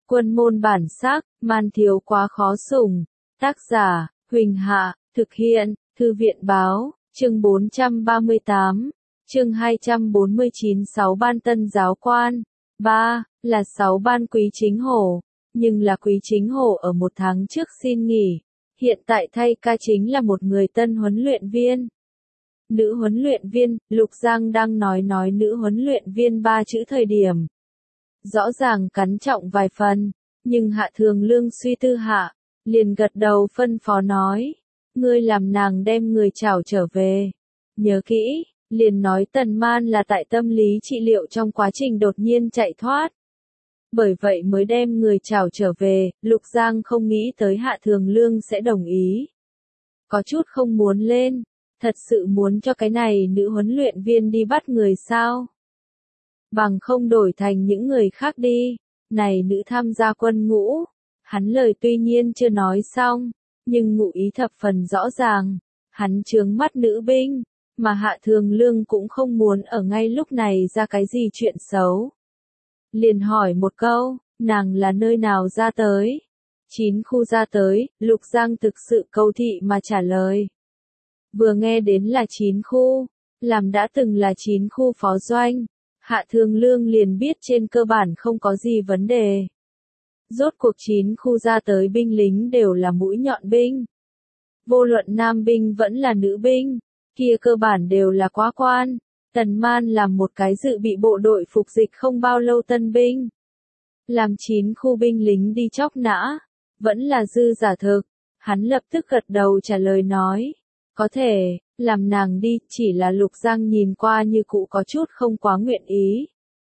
Quân môn bản sắc, man thiếu quá khó sủng. Tác giả, Huỳnh Hạ, thực hiện, Thư viện báo, chương 438, chương 249 6 ban tân giáo quan. 3. Là 6 ban Quý Chính Hổ, nhưng là Quý Chính Hổ ở một tháng trước xin nghỉ, hiện tại thay ca chính là một người tân huấn luyện viên. Nữ huấn luyện viên, Lục Giang đang nói nữ huấn luyện viên 3 chữ thời điểm. Rõ ràng cắn trọng vài phần, nhưng Hạ Thường Lương suy tư hạ, liền gật đầu phân phó nói, ngươi làm nàng đem người trảo trở về. Nhớ kỹ, liền nói Tần Man là tại tâm lý trị liệu trong quá trình đột nhiên chạy thoát. Bởi vậy mới đem người trảo trở về, Lục Giang không nghĩ tới Hạ Thường Lương sẽ đồng ý. Có chút không muốn lên, thật sự muốn cho cái này nữ huấn luyện viên đi bắt người sao? Bằng không đổi thành những người khác đi, này nữ tham gia quân ngũ. Hắn lời tuy nhiên chưa nói xong, nhưng ngụ ý thập phần rõ ràng. Hắn chướng mắt nữ binh, mà Hạ Thường Lương cũng không muốn ở ngay lúc này ra cái gì chuyện xấu. Liền hỏi một câu, nàng là nơi nào ra tới? 9 khu ra tới, Lục Giang thực sự câu thị mà trả lời. Vừa nghe đến là 9 khu, làm đã từng là 9 khu phó doanh, Hạ Thường Lương liền biết trên cơ bản không có gì vấn đề. Rốt cuộc 9 khu ra tới binh lính đều là mũi nhọn binh. Vô luận nam binh vẫn là nữ binh, kia cơ bản đều là quá quan. Tần Man làm một cái dự bị bộ đội phục dịch không bao lâu tân binh. Làm 9 khu binh lính đi chóc nã, vẫn là dư giả thực. Hắn lập tức gật đầu trả lời nói, có thể, làm nàng đi, chỉ là Lục Giang nhìn qua như cụ có chút không quá nguyện ý.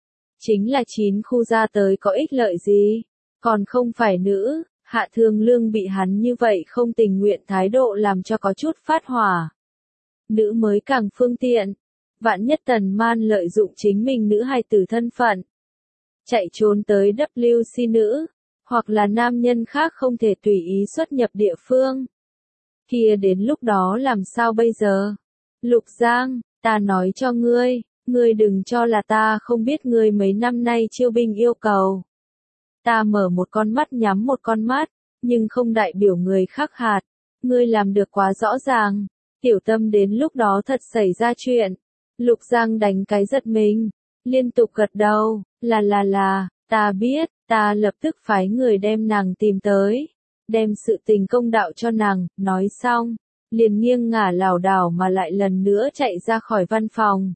Chính là 9 khu ra tới có ích lợi gì? Còn không phải nữ, Hạ Thường Lương bị hắn như vậy không tình nguyện thái độ làm cho có chút phát hỏa. Nữ mới càng phương tiện, vạn nhất Tần Man lợi dụng chính mình nữ hài tử thân phận. Chạy trốn tới WC nữ, hoặc là nam nhân khác không thể tùy ý xuất nhập địa phương. Kia đến lúc đó làm sao bây giờ? Lục Giang, ta nói cho ngươi đừng cho là ta không biết ngươi mấy năm nay chiêu binh yêu cầu. Ta mở một con mắt nhắm một con mắt, nhưng không đại biểu người khác hạt. Ngươi làm được quá rõ ràng. Tiểu Tâm đến lúc đó thật xảy ra chuyện. Lục Giang đánh cái giật mình, liên tục gật đầu, là, ta biết, ta lập tức phái người đem nàng tìm tới. Đem sự tình công đạo cho nàng, nói xong, liền nghiêng ngả lảo đảo mà lại lần nữa chạy ra khỏi văn phòng.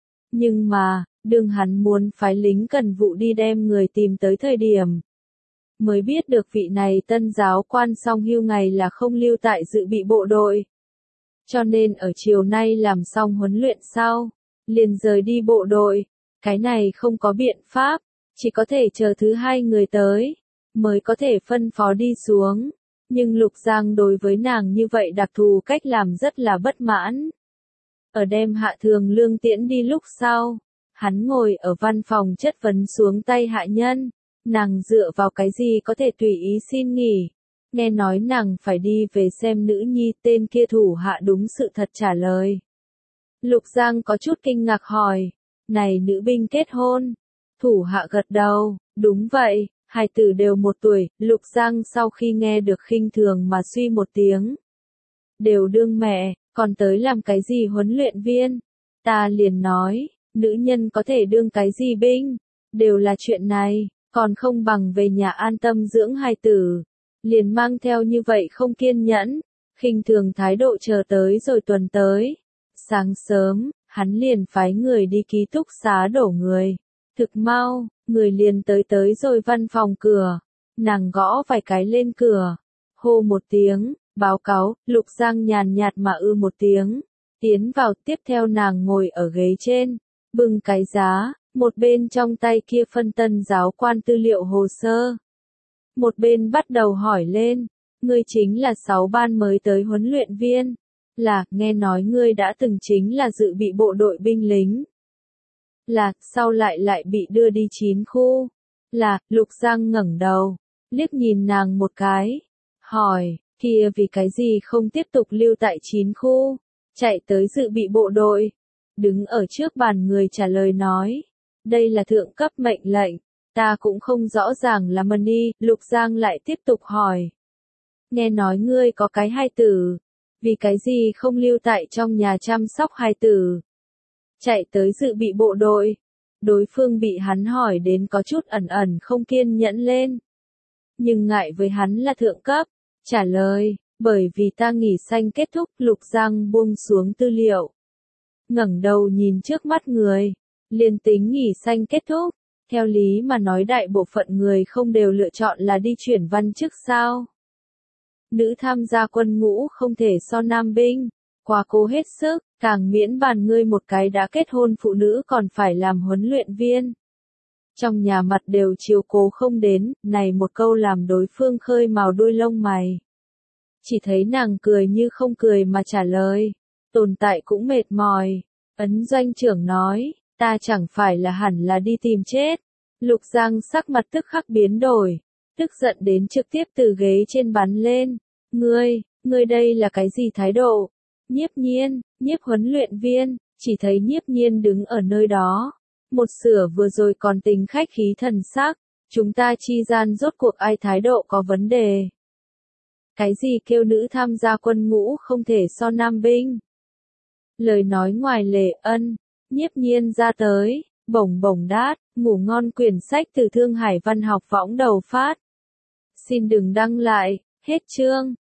Nhưng mà, đừng hắn muốn phái lính cần vụ đi đem người tìm tới thời điểm. Mới biết được vị này tân giáo quan song hưu ngày là không lưu tại dự bị bộ đội. Cho nên ở chiều nay làm xong huấn luyện sau, liền rời đi bộ đội. Cái này không có biện pháp, chỉ có thể chờ thứ 2 người tới, mới có thể phân phó đi xuống. Nhưng Lục Giang đối với nàng như vậy đặc thù cách làm rất là bất mãn. Ở đem Hạ Thường Lương tiễn đi lúc sau, hắn ngồi ở văn phòng chất vấn xuống tay hạ nhân, nàng dựa vào cái gì có thể tùy ý xin nghỉ. Nghe nói nàng phải đi về xem nữ nhi, tên kia thủ hạ đúng sự thật trả lời. Lục Giang có chút kinh ngạc hỏi, này nữ binh kết hôn? Thủ hạ gật đầu, đúng vậy, hai tử đều 1 tuổi. Lục Giang sau khi nghe được khinh thường mà suy một tiếng. Đều đương mẹ, còn tới làm cái gì huấn luyện viên? Ta liền nói, nữ nhân có thể đương cái gì binh? Đều là chuyện này, còn không bằng về nhà an tâm dưỡng hài tử. Liền mang theo như vậy không kiên nhẫn, khinh thường thái độ chờ tới rồi tuần tới. Sáng sớm, hắn liền phái người đi ký túc xá đổ người. Thực mau, người liền tới rồi văn phòng cửa. Nàng gõ vài cái lên cửa. Hô một tiếng, báo cáo. Lục Giang nhàn nhạt mà một tiếng. Tiến vào, tiếp theo nàng ngồi ở ghế trên, bưng cái giá, một bên trong tay kia phân tân giáo quan tư liệu hồ sơ. Một bên bắt đầu hỏi lên, ngươi chính là 6 ban mới tới huấn luyện viên. Là, nghe nói ngươi đã từng chính là dự bị bộ đội binh lính. Là, sau lại bị đưa đi 9 khu. Là, Lục Giang ngẩng đầu, liếc nhìn nàng một cái. Hỏi, kia vì cái gì không tiếp tục lưu tại 9 khu, chạy tới dự bị bộ đội. Đứng ở trước bàn người trả lời nói, đây là thượng cấp mệnh lệnh. Ta cũng không rõ ràng là Mani, Lục Giang lại tiếp tục hỏi. Nghe nói ngươi có cái hài tử, vì cái gì không lưu tại trong nhà chăm sóc hài tử? Chạy tới dự bị bộ đội. Đối phương bị hắn hỏi đến có chút ẩn ẩn không kiên nhẫn lên. Nhưng ngại với hắn là thượng cấp, trả lời, bởi vì ta nghỉ xanh kết thúc. Lục Giang buông xuống tư liệu, ngẩng đầu nhìn trước mắt người, liền tính nghỉ xanh kết thúc, theo lý mà nói đại bộ phận người không đều lựa chọn là đi chuyển văn chức sao? Nữ tham gia quân ngũ không thể so nam binh, quá cố hết sức, càng miễn bàn ngươi một cái đã kết hôn phụ nữ còn phải làm huấn luyện viên. Trong nhà mặt đều chiếu cố không đến, này một câu làm đối phương khơi mào đuôi lông mày. Chỉ thấy nàng cười như không cười mà trả lời, tồn tại cũng mệt mỏi. Ấn doanh trưởng nói, ta chẳng phải là hẳn là đi tìm chết. Lục Giang sắc mặt tức khắc biến đổi, tức giận đến trực tiếp từ ghế trên bắn lên. Ngươi đây là cái gì thái độ? Nhiếp Nhiên, Nhiếp huấn luyện viên, chỉ thấy Nhiếp Nhiên đứng ở nơi đó. Một sửa vừa rồi còn tình khách khí thần sắc, chúng ta chi gian rốt cuộc ai thái độ có vấn đề. Cái gì kêu nữ tham gia quân ngũ không thể so nam binh? Lời nói ngoài lề ân, Nhiếp Nhiên ra tới, bổng bổng đát, ngủ ngon quyển sách từ Thương Hải Văn học võng đầu phát. Xin đừng đăng lại, hết chương.